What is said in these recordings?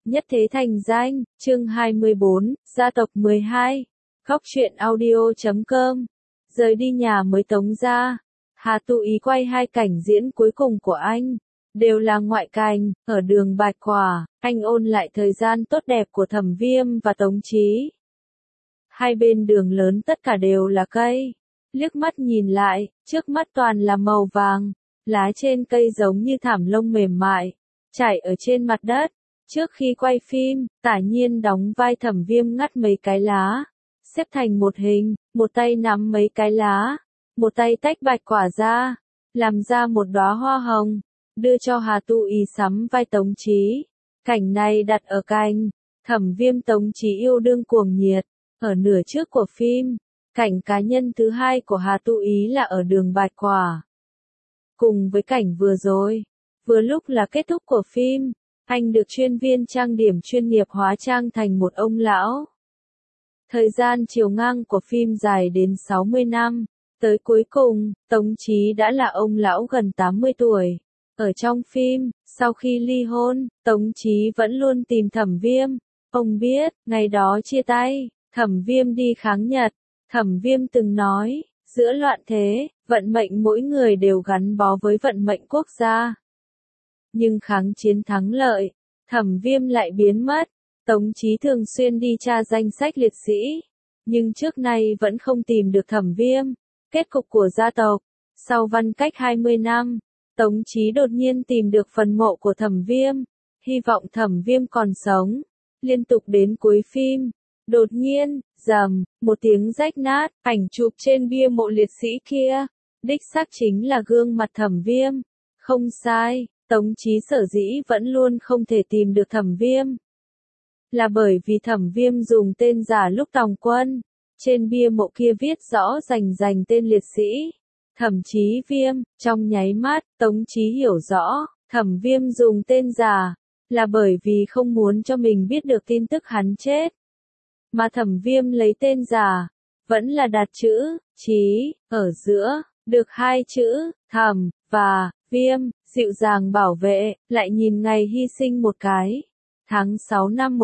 Nhất thế thành danh, chương 24, gia tộc 12. Góc truyện audio.com. Rời đi nhà mới Tống gia, Hà Tu Ý quay hai cảnh diễn cuối cùng của anh, đều là ngoại cảnh, ở đường Bạch Quả, anh ôn lại thời gian tốt đẹp của Thẩm Viêm và Tống Chí. Hai bên đường lớn tất cả đều là cây, liếc mắt nhìn lại, trước mắt toàn là màu vàng, lá trên cây giống như thảm lông mềm mại, trải ở trên mặt đất. Trước khi quay phim, Tả Nhiên đóng vai Thẩm Viêm ngắt mấy cái lá, xếp thành một hình, một tay nắm mấy cái lá, một tay tách bạch quả ra, làm ra một đóa hoa hồng, đưa cho Hà Tu Ý sắm vai Tống Chí. Cảnh này đặt ở cạnh Thẩm Viêm Tống Chí yêu đương cuồng nhiệt, ở nửa trước của phim. Cảnh cá nhân thứ hai của Hà Tu Ý là ở đường Bạch Quả. Cùng với cảnh vừa rồi, vừa lúc là kết thúc của phim, anh được chuyên viên trang điểm chuyên nghiệp hóa trang thành một ông lão. Thời gian chiều ngang của phim dài đến 60 năm, tới cuối cùng, Tống Chí đã là ông lão gần 80 tuổi. Ở trong phim, sau khi ly hôn, Tống Chí vẫn luôn tìm Thẩm Viêm. Ông biết, ngày đó chia tay, Thẩm Viêm đi kháng Nhật. Thẩm Viêm từng nói, giữa loạn thế, vận mệnh mỗi người đều gắn bó với vận mệnh quốc gia. Nhưng kháng chiến thắng lợi, Thẩm Viêm lại biến mất. Tống Chí thường xuyên đi tra danh sách liệt sĩ, nhưng trước nay vẫn không tìm được Thẩm Viêm. Kết cục của gia tộc, sau văn cách 20 năm, Tống Chí đột nhiên tìm được phần mộ của Thẩm Viêm, hy vọng Thẩm Viêm còn sống. Liên tục đến cuối phim, đột nhiên, rầm, một tiếng rách nát, ảnh chụp trên bia mộ liệt sĩ kia, đích xác chính là gương mặt Thẩm Viêm. Không sai, Tống Chí sở dĩ vẫn luôn không thể tìm được Thẩm Viêm, là bởi vì Thẩm Viêm dùng tên giả lúc tòng quân. Trên bia mộ kia viết rõ rành tên liệt sĩ, Thẩm Chí Viêm. Trong nháy mắt, Tống Chí hiểu rõ, Thẩm Viêm dùng tên giả, là bởi vì không muốn cho mình biết được tin tức hắn chết. Mà Thẩm Viêm lấy tên giả, vẫn là đặt chữ Chí ở giữa, được hai chữ Thẩm và Viêm, dịu dàng bảo vệ, lại nhìn ngày hy sinh một cái. Tháng 6 năm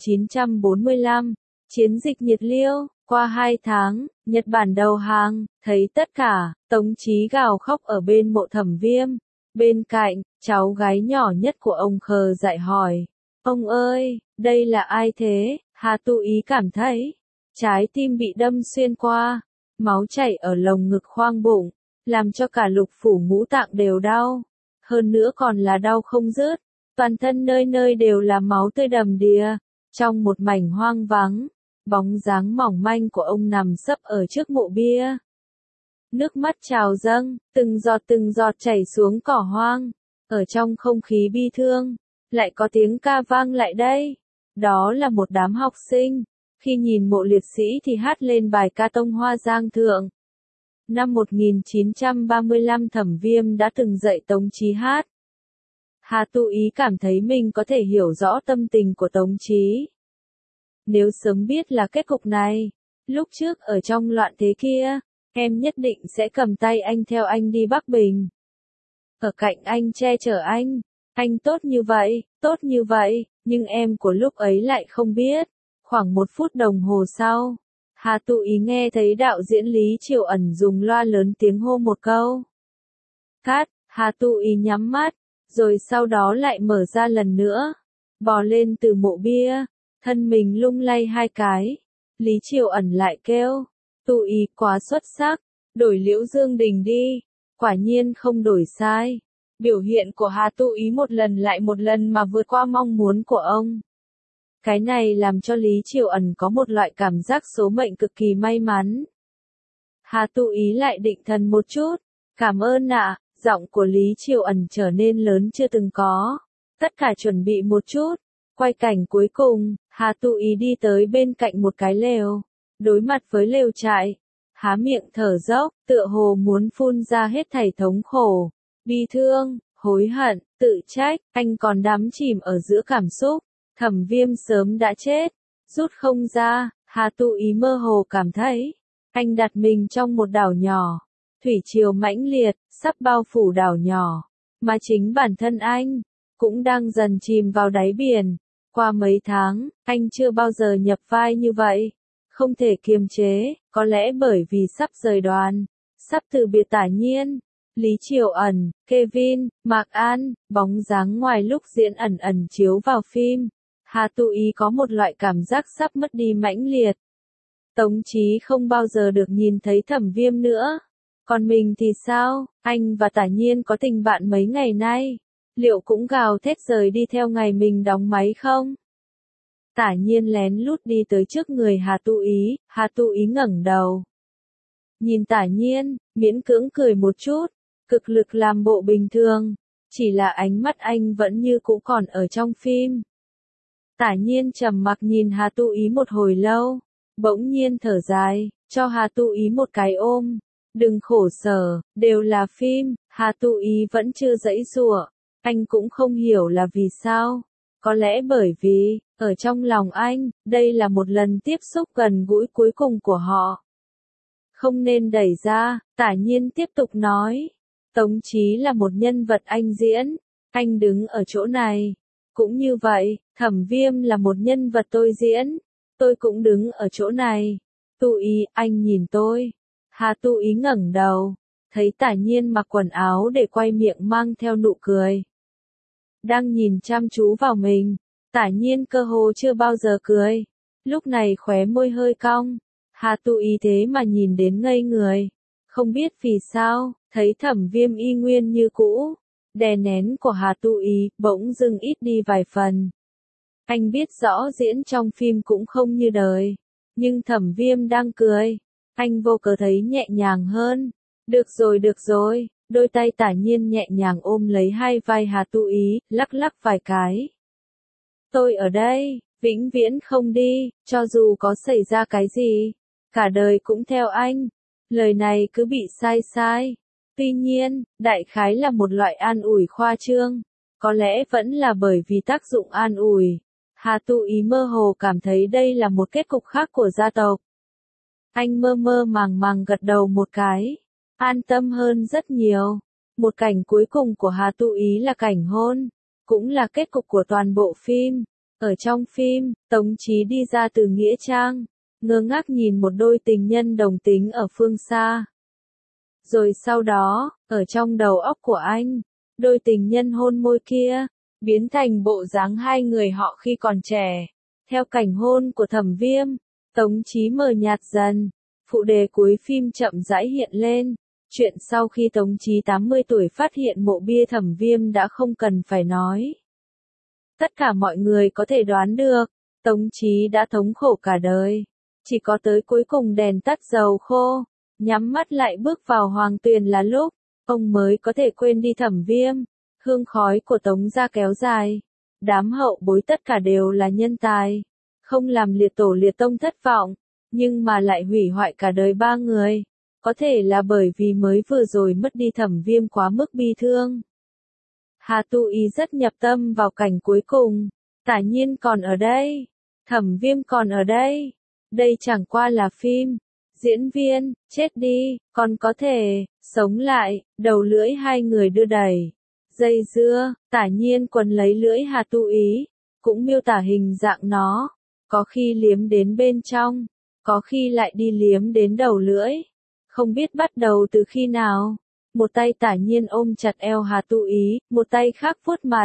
1945, chiến dịch Nhiệt Liêu, qua 2 tháng, Nhật Bản đầu hàng, thấy tất cả, Tống Chí gào khóc ở bên mộ Thẩm Viêm. Bên cạnh, cháu gái nhỏ nhất của ông khờ dại hỏi, ông ơi, đây là ai thế? Hà Tu Ý cảm thấy, trái tim bị đâm xuyên qua, máu chảy ở lồng ngực khoang bụng, làm cho cả lục phủ ngũ tạng đều đau, hơn nữa còn là đau không dứt, toàn thân nơi nơi đều là máu tươi đầm đìa. Trong một mảnh hoang vắng, bóng dáng mỏng manh của ông nằm sấp ở trước mộ bia. Nước mắt trào dâng, từng giọt chảy xuống cỏ hoang, ở trong không khí bi thương, lại có tiếng ca vang lại đây. Đó là một đám học sinh, khi nhìn mộ liệt sĩ thì hát lên bài ca Tông Hoa Giang Thượng. Năm 1935 Thẩm Viêm đã từng dạy Tống Chí hát. Hà Tu Ý cảm thấy mình có thể hiểu rõ tâm tình của Tống Chí. Nếu sớm biết là kết cục này, lúc trước ở trong loạn thế kia, em nhất định sẽ cầm tay anh theo anh đi Bắc Bình. Ở cạnh anh che chở anh tốt như vậy, nhưng em của lúc ấy lại không biết. Khoảng 1 phút đồng hồ sau, Hà Tu Ý nghe thấy đạo diễn Lý Triều Ẩn dùng loa lớn tiếng hô một câu. Cắt, Hà Tu Ý nhắm mắt, rồi sau đó lại mở ra lần nữa, bò lên từ mộ bia, thân mình lung lay 2 cái. Lý Triều Ẩn lại kêu, Tu Ý quá xuất sắc, đổi Liễu Dương Đình đi. Quả nhiên không đổi sai. Biểu hiện của Hà Tu Ý một lần lại một lần mà vượt qua mong muốn của ông. Cái này làm cho Lý Triều Ẩn có một loại cảm giác số mệnh cực kỳ may mắn. Hà Tu Ý lại định thần một chút. Cảm ơn ạ. Giọng của Lý Triều Ẩn trở nên lớn chưa từng có. Tất cả chuẩn bị một chút. Quay cảnh cuối cùng, Hà Tu Ý đi tới bên cạnh một cái lều. Đối mặt với lều trại, há miệng thở dốc, tựa hồ muốn phun ra hết thảy thống khổ, bi thương, hối hận, tự trách. Anh còn đắm chìm ở giữa cảm xúc. Thẩm Viêm sớm đã chết, rút không ra. Hà Tu Ý mơ hồ cảm thấy, anh đặt mình trong một đảo nhỏ, thủy triều mãnh liệt, sắp bao phủ đảo nhỏ, mà chính bản thân anh cũng đang dần chìm vào đáy biển. Qua mấy tháng, anh chưa bao giờ nhập vai như vậy. Không thể kiềm chế, có lẽ bởi vì sắp rời đoàn, sắp từ biệt Tả Nhiên, Lý Triều Ẩn, Kevin, Mạc An, bóng dáng ngoài lúc diễn ẩn ẩn chiếu vào phim. Hà Tu Ý có một loại cảm giác sắp mất đi mãnh liệt. Tống Chí không bao giờ được nhìn thấy Thẩm Viêm nữa. Còn mình thì sao, anh và Tả Nhiên có tình bạn mấy ngày nay, liệu cũng gào thét rời đi theo ngày mình đóng máy không? Tả Nhiên lén lút đi tới trước người Hà Tu Ý ngẩng đầu. Nhìn Tả Nhiên, miễn cưỡng cười một chút, cực lực làm bộ bình thường, chỉ là ánh mắt anh vẫn như cũ còn ở trong phim. Tả Nhiên trầm mặc nhìn Hà Tu Ý một hồi lâu, bỗng nhiên thở dài, cho Hà Tu Ý một cái ôm. Đừng khổ sở, đều là phim. Hà Tu Ý vẫn chưa giãy giụa, anh cũng không hiểu là vì sao. Có lẽ bởi vì, ở trong lòng anh, đây là một lần tiếp xúc gần gũi cuối cùng của họ. Không nên đẩy ra, Tả Nhiên tiếp tục nói. Tống Chí là một nhân vật anh diễn, anh đứng ở chỗ này. Cũng như vậy, Thẩm Viêm là một nhân vật tôi diễn, tôi cũng đứng ở chỗ này. Tu Ý, anh nhìn tôi. Hà Tu Ý ngẩng đầu, thấy Tả Nhiên mặc quần áo để quay miệng mang theo nụ cười. Đang nhìn chăm chú vào mình, Tả Nhiên cơ hồ chưa bao giờ cười. Lúc này khóe môi hơi cong, Hà Tu Ý thế mà nhìn đến ngây người. Không biết vì sao, thấy Thẩm Viêm y nguyên như cũ. Đè nén của Hà Tu Ý bỗng dưng ít đi vài phần. Anh biết rõ diễn trong phim cũng không như đời, nhưng Thẩm Viêm đang cười, anh vô cớ thấy nhẹ nhàng hơn. Được rồi, đôi tay Tả Nhiên nhẹ nhàng ôm lấy hai vai Hà Tu Ý, lắc lắc vài cái. Tôi ở đây, vĩnh viễn không đi, cho dù có xảy ra cái gì, cả đời cũng theo anh. Lời này cứ bị sai. Tuy nhiên, đại khái là một loại an ủi khoa trương, có lẽ vẫn là bởi vì tác dụng an ủi. Hà Tu Ý mơ hồ cảm thấy đây là một kết cục khác của gia tộc. Anh mơ mơ màng gật đầu một cái, an tâm hơn rất nhiều. Một cảnh cuối cùng của Hà Tu Ý là cảnh hôn, cũng là kết cục của toàn bộ phim. Ở trong phim, Tống Chí đi ra từ nghĩa trang, ngơ ngác nhìn một đôi tình nhân đồng tính ở phương xa. Rồi sau đó, ở trong đầu óc của anh, đôi tình nhân hôn môi kia, biến thành bộ dáng hai người họ khi còn trẻ. Theo cảnh hôn của Thẩm Viêm, Tống Chí mờ nhạt dần, phụ đề cuối phim chậm rãi hiện lên. Chuyện sau khi Tống Chí 80 tuổi phát hiện mộ bia Thẩm Viêm đã không cần phải nói. Tất cả mọi người có thể đoán được, Tống Chí đã thống khổ cả đời. Chỉ có tới cuối cùng đèn tắt dầu khô, nhắm mắt lại bước vào hoàng tuyền là lúc, ông mới có thể quên đi Thẩm Viêm. Hương khói của Tống gia kéo dài. Đám hậu bối tất cả đều là nhân tài. Không làm liệt tổ liệt tông thất vọng, nhưng mà lại hủy hoại cả đời ba người. Có thể là bởi vì mới vừa rồi mất đi Thẩm Viêm quá mức bi thương. Hà Tu Ý rất nhập tâm vào cảnh cuối cùng. Tả Nhiên còn ở đây. Thẩm Viêm còn ở đây. Đây chẳng qua là phim. Diễn viên, chết đi, còn có thể, sống lại, đầu lưỡi hai người đưa đẩy. Dây dưa, Tả Nhiên quấn lấy lưỡi Hà Tu Ý, cũng miêu tả hình dạng nó. Có khi liếm đến bên trong, có khi lại đi liếm đến đầu lưỡi. Không biết bắt đầu từ khi nào. Một tay Tả Nhiên ôm chặt eo Hà Tu Ý, một tay khác vuốt mặt,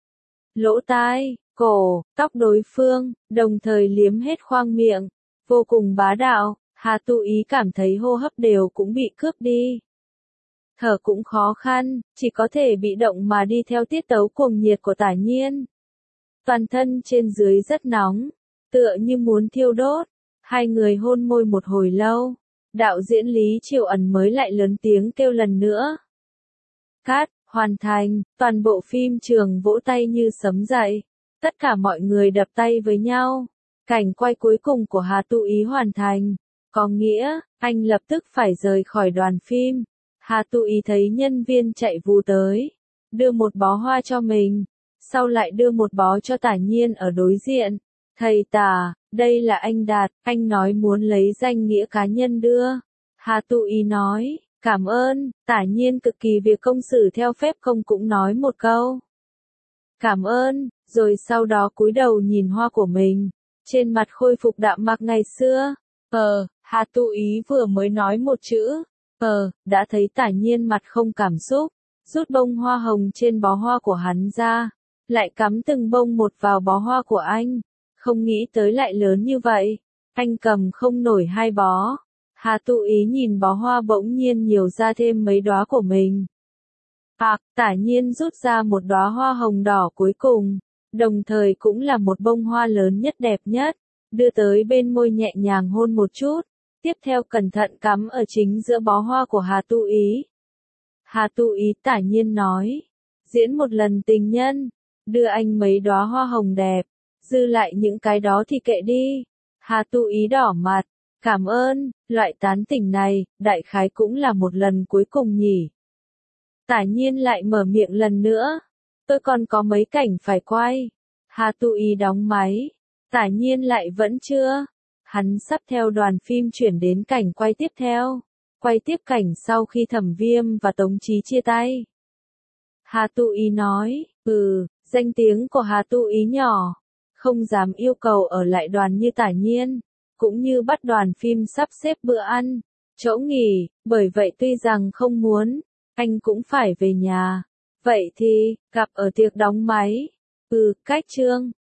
lỗ tai, cổ, tóc đối phương, đồng thời liếm hết khoang miệng. Vô cùng bá đạo, Hà Tu Ý cảm thấy hô hấp đều cũng bị cướp đi. Thở cũng khó khăn, chỉ có thể bị động mà đi theo tiết tấu cuồng nhiệt của Tả Nhiên. Toàn thân trên dưới rất nóng, tựa như muốn thiêu đốt. Hai người hôn môi một hồi lâu, đạo diễn Lý Triều Ẩn mới lại lớn tiếng kêu lần nữa. Cắt, hoàn thành, toàn bộ phim trường vỗ tay như sấm dậy. Tất cả mọi người đập tay với nhau. Cảnh quay cuối cùng của Hà Tu Ý hoàn thành. Có nghĩa, anh lập tức phải rời khỏi đoàn phim. Hà Tu Ý thấy nhân viên chạy vù tới, đưa một bó hoa cho mình, sau lại đưa một bó cho Tả Nhiên ở đối diện. Thầy Tả, đây là anh Đạt, anh nói muốn lấy danh nghĩa cá nhân đưa. Hà Tu Ý nói, cảm ơn. Tả Nhiên cực kỳ việc công xử theo phép không cũng nói một câu. Cảm ơn, rồi sau đó cúi đầu nhìn hoa của mình, trên mặt khôi phục đạm mạc ngày xưa. Hà Tu Ý vừa mới nói một chữ, đã thấy Tả Nhiên mặt không cảm xúc, rút bông hoa hồng trên bó hoa của hắn ra, lại cắm từng bông một vào bó hoa của anh, không nghĩ tới lại lớn như vậy, anh cầm không nổi 2 bó. Hà Tu Ý nhìn bó hoa bỗng nhiên nhiều ra thêm mấy đóa của mình. Tả Nhiên rút ra một đóa hoa hồng đỏ cuối cùng, đồng thời cũng là một bông hoa lớn nhất đẹp nhất, đưa tới bên môi nhẹ nhàng hôn một chút, tiếp theo cẩn thận cắm ở chính giữa bó hoa của Hà Tu Ý. Hà Tu Ý Tả Nhiên nói, diễn một lần tình nhân, đưa anh mấy đóa hoa hồng đẹp, dư lại những cái đó thì kệ đi. Hà Tu Ý đỏ mặt, cảm ơn, loại tán tỉnh này, đại khái cũng là một lần cuối cùng nhỉ. Tả Nhiên lại mở miệng lần nữa, tôi còn có mấy cảnh phải quay. Hà Tu Ý đóng máy, Tả Nhiên lại vẫn chưa. Hắn sắp theo đoàn phim chuyển đến cảnh quay tiếp theo. Quay tiếp cảnh sau khi Thẩm Viêm và Tống Chí chia tay. Hà Tu Ý nói, danh tiếng của Hà Tu Ý nhỏ, không dám yêu cầu ở lại đoàn như Tả Nhiên, cũng như bắt đoàn phim sắp xếp bữa ăn, chỗ nghỉ, bởi vậy tuy rằng không muốn, anh cũng phải về nhà. Vậy thì, gặp ở tiệc đóng máy. Cách chương